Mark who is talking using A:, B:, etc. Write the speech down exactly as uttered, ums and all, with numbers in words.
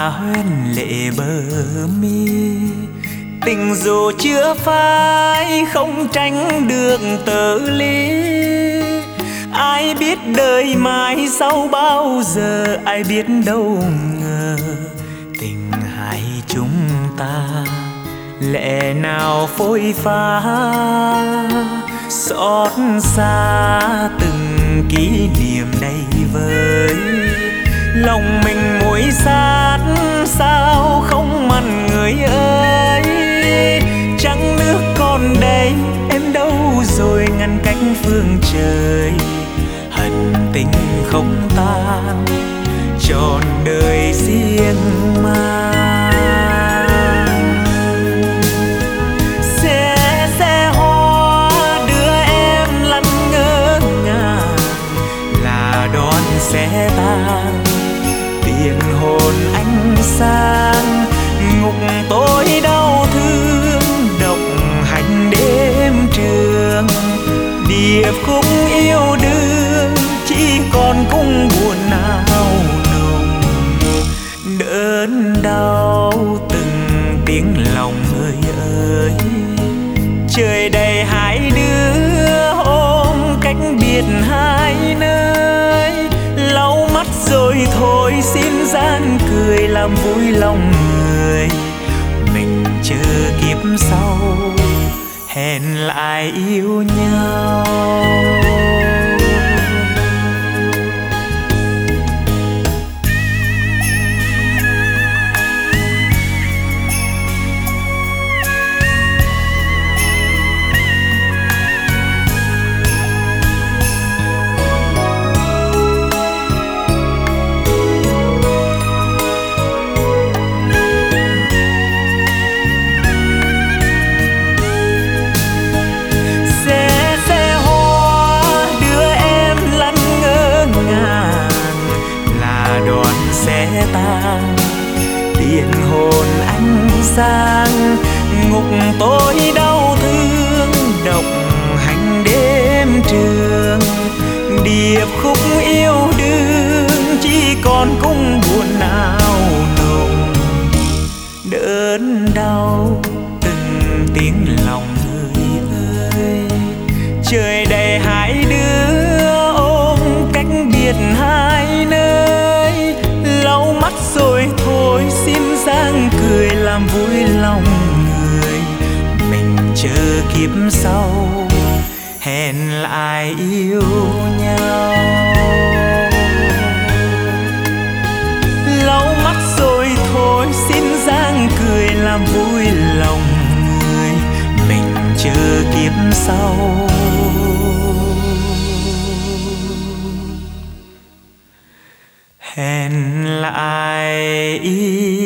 A: mà hoen lệ bờ mi. Tình dù chưa phai không tránh được tơ lý. Ai biết đời mai sau bao giờ, ai biết đâu ngờ tình hai chúng ta lẽ nào phôi pha. Xót xa từng kỷ niệm đầy vơi, lòng mình muối sát sao không mặn người ơi. Trăng nước còn đây em đâu rồi ngăn cách phương trời. Hận tình không tan trọn đời riêng mang. Xe xe hoa đưa em lăn ngỡ ngàng là đón xe tan. Tiền hồn anh sang ngục tối đau thương độc hành đêm trường. Điệp khúc yêu đương chỉ còn cung buồn nào nồng. Đớn đau từng tiếng lòng người ơi. Trời đầy hai đứa ôm cách biệt hai nơi. Lau mắt rồi thôi xin gian cười làm vui lòng người. Mình chờ kiếp sau hẹn lại yêu nhau. Tiền hồn anh sang ngục tối đau thương độc hành đêm trường. Điệp khúc yêu đương chỉ còn cung buồn nào nồng. Đớn đau từng tiếng lòng người ơi. Trời đầy hai đứa ôm cách biệt hai nơi. Lau mắt rồi thôi xin giang cười làm vui lòng người. Mình chờ kiếp sau hẹn lại yêu nhau. Lau mắt rồi thôi xin giang cười làm vui lòng người. Mình chờ kiếp sau hẹn lại yêu